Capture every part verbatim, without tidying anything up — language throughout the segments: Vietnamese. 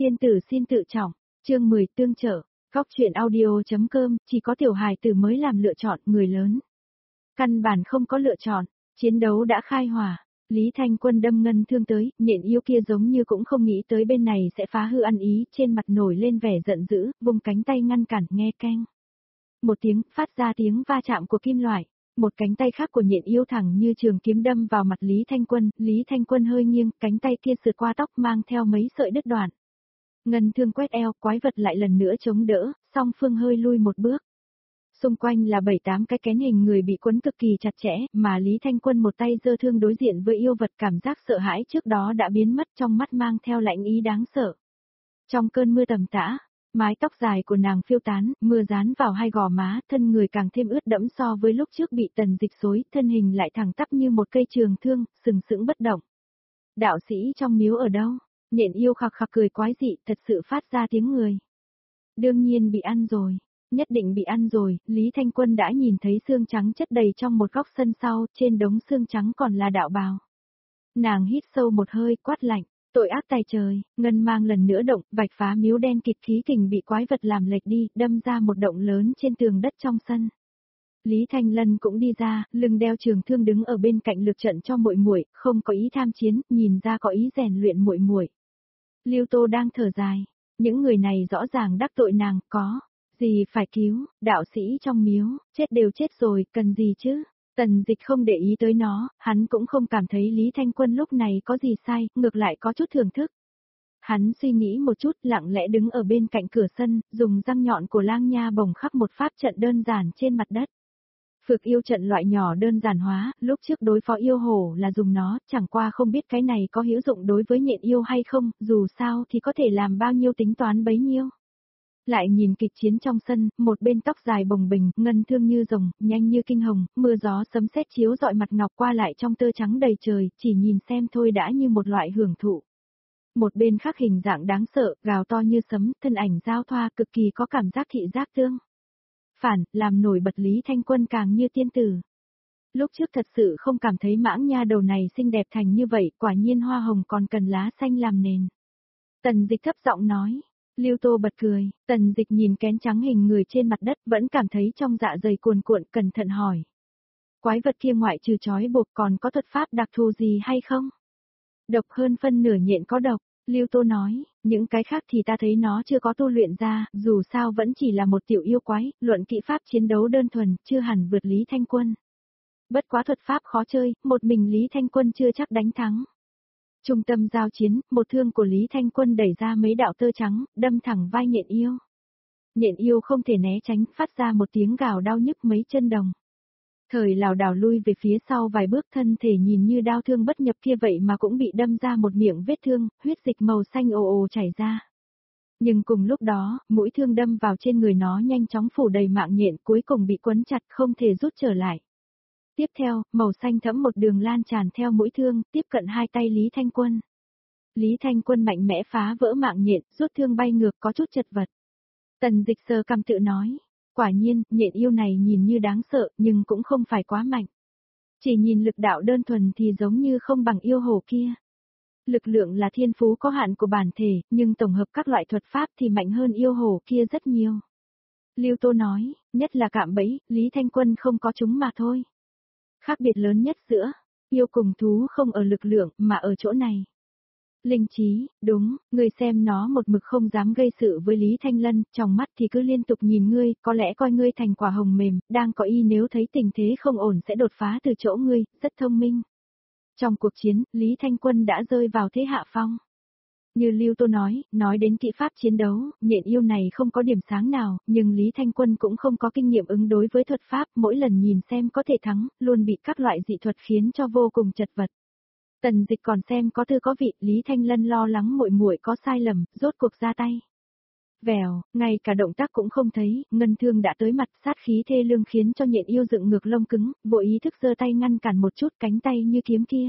Tiên tử xin tự trọng, chương mười tương trợ, góc chuyện audio.com, chỉ có tiểu hài tử mới làm lựa chọn, người lớn. Căn bản không có lựa chọn, chiến đấu đã khai hỏa, Lý Thanh Quân đâm ngân thương tới, nhện yêu kia giống như cũng không nghĩ tới bên này sẽ phá hư ăn ý, trên mặt nổi lên vẻ giận dữ, vùng cánh tay ngăn cản, nghe keng. Một tiếng, phát ra tiếng va chạm của kim loại. Một cánh tay khác của nhện yêu thẳng như trường kiếm đâm vào mặt Lý Thanh Quân, Lý Thanh Quân hơi nghiêng, cánh tay kia sượt qua tóc mang theo mấy sợi đứt đoạn. Ngân thương quét eo, quái vật lại lần nữa chống đỡ, song phương hơi lui một bước. Xung quanh là bảy tám cái kén hình người bị quấn cực kỳ chặt chẽ, mà Lý Thanh Quân một tay giơ thương đối diện với yêu vật, cảm giác sợ hãi trước đó đã biến mất, trong mắt mang theo lạnh ý đáng sợ. Trong cơn mưa tầm tã, mái tóc dài của nàng phiêu tán, mưa dán vào hai gò má, thân người càng thêm ướt đẫm so với lúc trước bị Tần Dịch xối, thân hình lại thẳng tắp như một cây trường thương, sừng sững bất động. Đạo sĩ trong miếu ở đâu? Nhện yêu khạc khạc cười quái dị, thật sự phát ra tiếng người. Đương nhiên bị ăn rồi, nhất định bị ăn rồi, Lý Thanh Quân đã nhìn thấy xương trắng chất đầy trong một góc sân sau, trên đống xương trắng còn là đạo bào. Nàng hít sâu một hơi, quát lạnh. Tội ác tài trời, ngân mang lần nữa động, vạch phá miếu đen kịt, khí kình bị quái vật làm lệch đi, đâm ra một động lớn trên tường đất trong sân. Lý Thanh Lân cũng đi ra, lưng đeo trường thương đứng ở bên cạnh lực trận cho muội muội, không có ý tham chiến, nhìn ra có ý rèn luyện muội muội. Lưu Tô đang thở dài, những người này rõ ràng đắc tội nàng, có gì phải cứu, đạo sĩ trong miếu, chết đều chết rồi, cần gì chứ? Tần Dịch không để ý tới nó, hắn cũng không cảm thấy Lý Thanh Quân lúc này có gì sai, ngược lại có chút thưởng thức. Hắn suy nghĩ một chút, lặng lẽ đứng ở bên cạnh cửa sân, dùng răng nhọn của lang nha bồng khắc một pháp trận đơn giản trên mặt đất. Phược yêu trận loại nhỏ đơn giản hóa, lúc trước đối phó yêu hổ là dùng nó, chẳng qua không biết cái này có hữu dụng đối với nhện yêu hay không, dù sao thì có thể làm bao nhiêu tính toán bấy nhiêu. Lại nhìn kịch chiến trong sân, một bên tóc dài bồng bềnh, ngân thương như rồng, nhanh như kinh hồng, mưa gió sấm sét chiếu rọi mặt ngọc qua lại trong tơ trắng đầy trời, chỉ nhìn xem thôi đã như một loại hưởng thụ. Một bên khác hình dạng đáng sợ, gào to như sấm, thân ảnh giao thoa cực kỳ có cảm giác thị giác tương. Phản, làm nổi bật Lý Thanh Quân càng như tiên tử. Lúc trước thật sự không cảm thấy mãng nha đầu này xinh đẹp thành như vậy, quả nhiên hoa hồng còn cần lá xanh làm nền. Tần Dịch thấp giọng nói. Lưu Tô bật cười, Tần Dịch nhìn kén trắng hình người trên mặt đất vẫn cảm thấy trong dạ dày cuồn cuộn, cẩn thận hỏi. Quái vật kia ngoại trừ trói buộc còn có thuật pháp đặc thù gì hay không? Độc hơn phân nửa nhện có độc, Lưu Tô nói, những cái khác thì ta thấy nó chưa có tu luyện ra, dù sao vẫn chỉ là một tiểu yêu quái, luận kỹ pháp chiến đấu đơn thuần, chưa hẳn vượt Lý Thanh Quân. Bất quá thuật pháp khó chơi, một mình Lý Thanh Quân chưa chắc đánh thắng. Trung tâm giao chiến, một thương của Lý Thanh Quân đẩy ra mấy đạo tơ trắng, đâm thẳng vai nhện yêu. Nhện yêu không thể né tránh, phát ra một tiếng gào đau nhức mấy chân đồng. Thời lảo đảo lui về phía sau vài bước, thân thể nhìn như đao thương bất nhập kia vậy mà cũng bị đâm ra một miệng vết thương, huyết dịch màu xanh ồ ồ chảy ra. Nhưng cùng lúc đó, mũi thương đâm vào trên người nó nhanh chóng phủ đầy mạng nhện, cuối cùng bị quấn chặt không thể rút trở lại. Tiếp theo, màu xanh thẫm một đường lan tràn theo mũi thương, tiếp cận hai tay Lý Thanh Quân. Lý Thanh Quân mạnh mẽ phá vỡ mạng nhện, rút thương bay ngược có chút chật vật. Tần Dịch sờ cằm tự nói, quả nhiên, nhện yêu này nhìn như đáng sợ, nhưng cũng không phải quá mạnh. Chỉ nhìn lực đạo đơn thuần thì giống như không bằng yêu hổ kia. Lực lượng là thiên phú có hạn của bản thể, nhưng tổng hợp các loại thuật pháp thì mạnh hơn yêu hổ kia rất nhiều. Lưu Tô nói, nhất là cạm bẫy, Lý Thanh Quân không có chúng mà thôi. Khác biệt lớn nhất giữa yêu cùng thú không ở lực lượng mà ở chỗ này. Linh trí, đúng, ngươi xem nó một mực không dám gây sự với Lý Thanh Lân, trong mắt thì cứ liên tục nhìn ngươi, có lẽ coi ngươi thành quả hồng mềm, đang có ý nếu thấy tình thế không ổn sẽ đột phá từ chỗ ngươi, rất thông minh. Trong cuộc chiến, Lý Thanh Quân đã rơi vào thế hạ phong. Như Lưu Tô nói, nói đến kỹ pháp chiến đấu, nhện yêu này không có điểm sáng nào, nhưng Lý Thanh Quân cũng không có kinh nghiệm ứng đối với thuật pháp, mỗi lần nhìn xem có thể thắng, luôn bị các loại dị thuật khiến cho vô cùng chật vật. Tần Dịch còn xem có thư có vị, Lý Thanh Lân lo lắng muội muội có sai lầm, rốt cuộc ra tay. Vèo, ngay cả động tác cũng không thấy, ngân thương đã tới mặt, sát khí thê lương khiến cho nhện yêu dựng ngược lông cứng, vội ý thức giơ tay ngăn cản một chút, cánh tay như kiếm kia.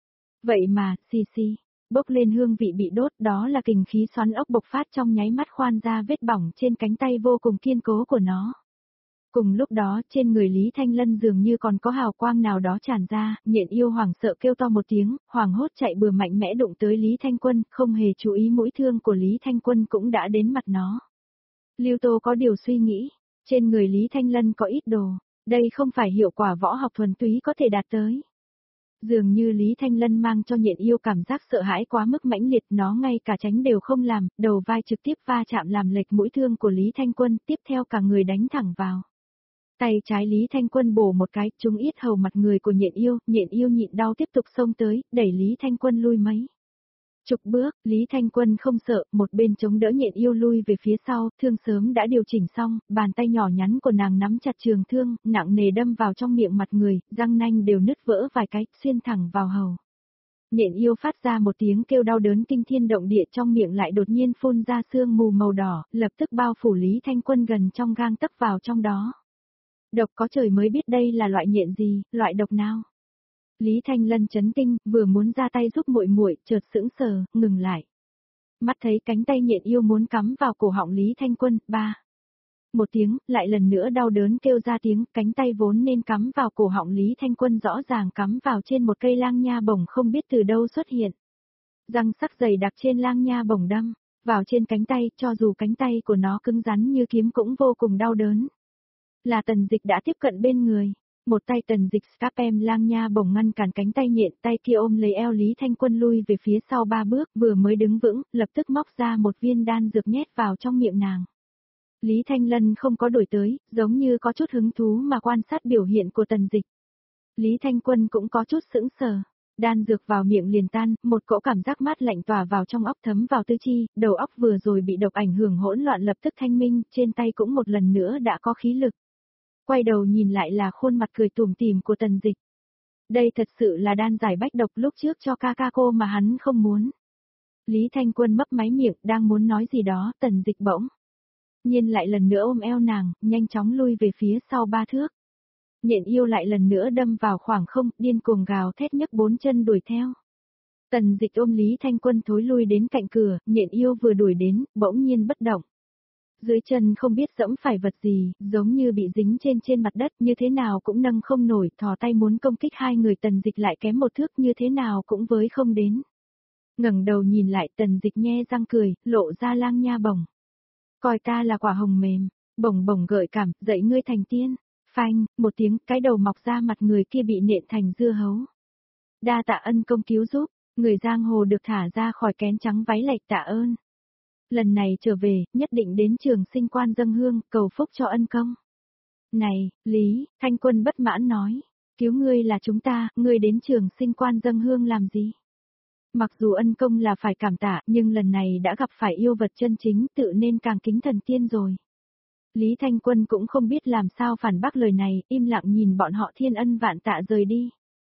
Vậy mà, xì xì. Bốc lên hương vị bị đốt, đó là kình khí xoắn ốc bộc phát trong nháy mắt khoan ra vết bỏng trên cánh tay vô cùng kiên cố của nó. Cùng lúc đó, trên người Lý Thanh Lân dường như còn có hào quang nào đó tràn ra, Nhện yêu hoảng sợ kêu to một tiếng, hoảng hốt chạy bừa mạnh mẽ đụng tới Lý Thanh Quân, không hề chú ý mũi thương của Lý Thanh Quân cũng đã đến mặt nó. Lưu Tô có điều suy nghĩ, trên người Lý Thanh Lân có ít đồ, đây không phải hiệu quả võ học thuần túy có thể đạt tới. Dường như Lý Thanh Lân mang cho Nhện yêu cảm giác sợ hãi quá mức mãnh liệt, nó ngay cả tránh đều không làm, đầu vai trực tiếp va chạm làm lệch mũi thương của Lý Thanh Quân, tiếp theo cả người đánh thẳng vào. Tay trái Lý Thanh Quân bổ một cái, trúng yết hầu mặt người của Nhện yêu, Nhện yêu nhịn đau tiếp tục xông tới, đẩy Lý Thanh Quân lui mấy chục bước, Lý Thanh Quân không sợ, một bên chống đỡ Nhện yêu lui về phía sau, thương sớm đã điều chỉnh xong, bàn tay nhỏ nhắn của nàng nắm chặt trường thương, nặng nề đâm vào trong miệng mặt người, răng nanh đều nứt vỡ vài cái, xuyên thẳng vào hầu. Nhện yêu phát ra một tiếng kêu đau đớn kinh thiên động địa, trong miệng lại đột nhiên phun ra sương mù màu đỏ, lập tức bao phủ Lý Thanh Quân gần trong gang tấc vào trong đó. Độc có trời mới biết đây là loại nhện gì, loại độc nào. Lý Thanh Lân chấn kinh, vừa muốn ra tay giúp muội muội, chợt sững sờ, ngừng lại. Mắt thấy cánh tay nhện yêu muốn cắm vào cổ họng Lý Thanh Quân, ba. Một tiếng, lại lần nữa đau đớn kêu ra tiếng, cánh tay vốn nên cắm vào cổ họng Lý Thanh Quân rõ ràng cắm vào trên một cây lang nha bổng không biết từ đâu xuất hiện. Răng sắc dày đặc trên lang nha bổng đâm vào trên cánh tay, cho dù cánh tay của nó cứng rắn như kiếm cũng vô cùng đau đớn. Là Tần Dịch đã tiếp cận bên người. Một tay Tần Dịch scalpel lang nha bổng ngăn cản cánh tay nhện, tay kia ôm lấy eo Lý Thanh Quân lui về phía sau ba bước, vừa mới đứng vững, lập tức móc ra một viên đan dược nhét vào trong miệng nàng. Lý Thanh Lân không có đổi tới, giống như có chút hứng thú mà quan sát biểu hiện của Tần Dịch. Lý Thanh Quân cũng có chút sững sờ. Đan dược vào miệng liền tan, một cỗ cảm giác mát lạnh tỏa vào trong óc thấm vào tứ chi, đầu óc vừa rồi bị độc ảnh hưởng hỗn loạn lập tức thanh minh, trên tay cũng một lần nữa đã có khí lực. Quay đầu nhìn lại là khuôn mặt cười tủm tỉm của Tần Dịch. Đây thật sự là đan giải bách độc lúc trước cho ca ca cô mà hắn không muốn. Lý Thanh Quân mấp máy miệng, đang muốn nói gì đó, Tần Dịch bỗng nhiên lại lần nữa ôm eo nàng, nhanh chóng lui về phía sau ba thước. Nhện yêu lại lần nữa đâm vào khoảng không, điên cuồng gào thét nhấc bốn chân đuổi theo. Tần Dịch ôm Lý Thanh Quân thối lui đến cạnh cửa, nhện yêu vừa đuổi đến, bỗng nhiên bất động. Dưới chân không biết dẫm phải vật gì, giống như bị dính trên trên mặt đất, như thế nào cũng nâng không nổi, thò tay muốn công kích hai người, Tần Dịch lại kém một thước, như thế nào cũng với không đến. Ngẩng đầu nhìn lại, Tần Dịch nhe răng cười, lộ ra lang nha bổng. Coi ta là quả hồng mềm, bổng bổng gợi cảm, dạy ngươi thành tiên. Phanh, một tiếng, cái đầu mọc ra mặt người kia bị nện thành dưa hấu. Đa tạ ân công cứu giúp, người giang hồ được thả ra khỏi kén trắng váy lệch tạ ơn. Lần này trở về, nhất định đến Trường Sinh Quan dâng hương, cầu phúc cho ân công. Này, Lý, Thanh Quân bất mãn nói, cứu ngươi là chúng ta, ngươi đến Trường Sinh Quan dâng hương làm gì? Mặc dù ân công là phải cảm tạ, nhưng lần này đã gặp phải yêu vật chân chính, tự nên càng kính thần tiên rồi. Lý Thanh Quân cũng không biết làm sao phản bác lời này, im lặng nhìn bọn họ thiên ân vạn tạ rời đi.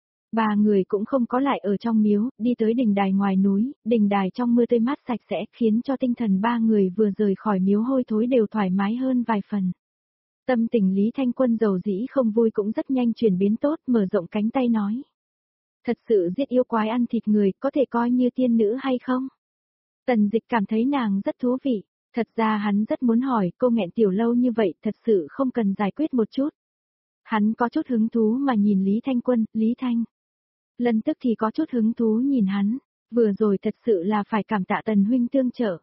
Ba người cũng không có lại ở trong miếu, đi tới đình đài ngoài núi, đình đài trong mưa tươi mát sạch sẽ, khiến cho tinh thần ba người vừa rời khỏi miếu hôi thối đều thoải mái hơn vài phần. Tâm tình Lý Thanh Quân giàu dĩ không vui cũng rất nhanh chuyển biến tốt, mở rộng cánh tay nói. Thật sự giết yêu quái ăn thịt người, có thể coi như tiên nữ hay không? Tần Dịch cảm thấy nàng rất thú vị. Thật ra hắn rất muốn hỏi, cô nghẹn tiểu lâu như vậy, thật sự không cần giải quyết một chút. Hắn có chút hứng thú mà nhìn Lý Thanh Quân, Lý Thanh. Lần tức thì có chút hứng thú nhìn hắn, vừa rồi thật sự là phải cảm tạ Tần huynh tương trợ.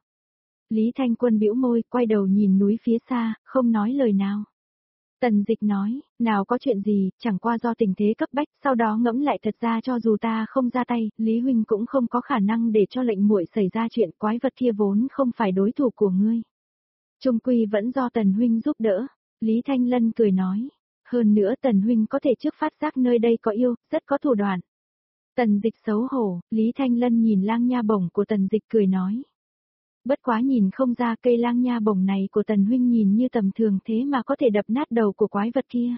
Lý Thanh Quân bĩu môi, quay đầu nhìn núi phía xa, không nói lời nào. Tần Dịch nói, nào có chuyện gì, chẳng qua do tình thế cấp bách, sau đó ngẫm lại thật ra cho dù ta không ra tay, Lý huynh cũng không có khả năng để cho lệnh muội xảy ra chuyện, quái vật kia vốn không phải đối thủ của ngươi. Trung quy vẫn do Tần huynh giúp đỡ, Lý Thanh Lân cười nói, hơn nữa Tần huynh có thể trước phát giác nơi đây có yêu, rất có thủ đoạn. Tần Dịch xấu hổ, Lý Thanh Lân nhìn lang nha bổng của Tần Dịch cười nói. Bất quá nhìn không ra cây lang nha bổng này của Tần huynh nhìn như tầm thường thế mà có thể đập nát đầu của quái vật kia.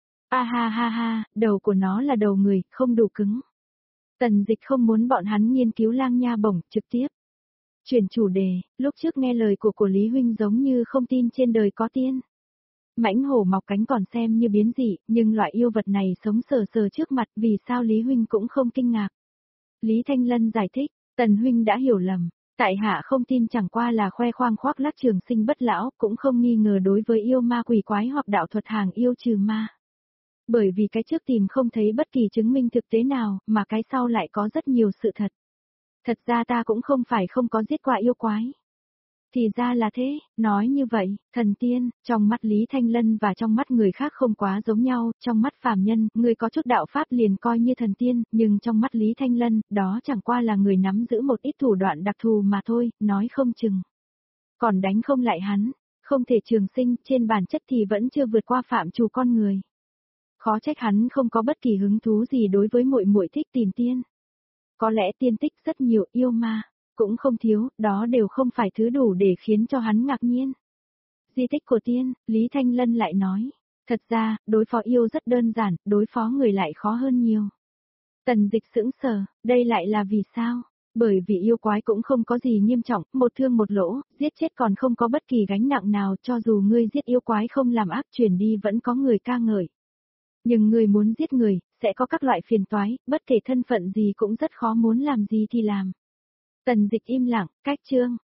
A ha ha ha, đầu của nó là đầu người, không đủ cứng. Tần Dịch không muốn bọn hắn nghiên cứu lang nha bổng, trực tiếp. Chuyển chủ đề, lúc trước nghe lời của của Lý huynh giống như không tin trên đời có tiên. Mãnh hổ mọc cánh còn xem như biến dị, nhưng loại yêu vật này sống sờ sờ trước mặt, vì sao Lý huynh cũng không kinh ngạc. Lý Thanh Lân giải thích, Tần huynh đã hiểu lầm. Tại hạ không tin, chẳng qua là khoe khoang khoác lác trường sinh bất lão, cũng không nghi ngờ đối với yêu ma quỷ quái hoặc đạo thuật hàng yêu trừ ma. Bởi vì cái trước tìm không thấy bất kỳ chứng minh thực tế nào, mà cái sau lại có rất nhiều sự thật. Thật ra ta cũng không phải không có giết qua yêu quái. Thì ra là thế, nói như vậy, thần tiên, trong mắt Lý Thanh Lân và trong mắt người khác không quá giống nhau, trong mắt phàm nhân, người có chút đạo pháp liền coi như thần tiên, nhưng trong mắt Lý Thanh Lân, đó chẳng qua là người nắm giữ một ít thủ đoạn đặc thù mà thôi, nói không chừng. Còn đánh không lại hắn, không thể trường sinh, trên bản chất thì vẫn chưa vượt qua phạm trù con người. Khó trách hắn không có bất kỳ hứng thú gì đối với muội muội thích tìm tiên. Có lẽ tiên tích rất nhiều, yêu ma cũng không thiếu, đó đều không phải thứ đủ để khiến cho hắn ngạc nhiên. Di tích của tiên, Lý Thanh Lân lại nói, thật ra, đối phó yêu rất đơn giản, đối phó người lại khó hơn nhiều. Tần Dịch sững sờ, đây lại là vì sao? Bởi vì yêu quái cũng không có gì nghiêm trọng, một thương một lỗ, giết chết còn không có bất kỳ gánh nặng nào, cho dù ngươi giết yêu quái không làm ác truyền đi vẫn có người ca ngợi. Nhưng người muốn giết người, sẽ có các loại phiền toái, bất kể thân phận gì cũng rất khó, muốn làm gì thì làm. Tần Dịch im lặng, cách chương.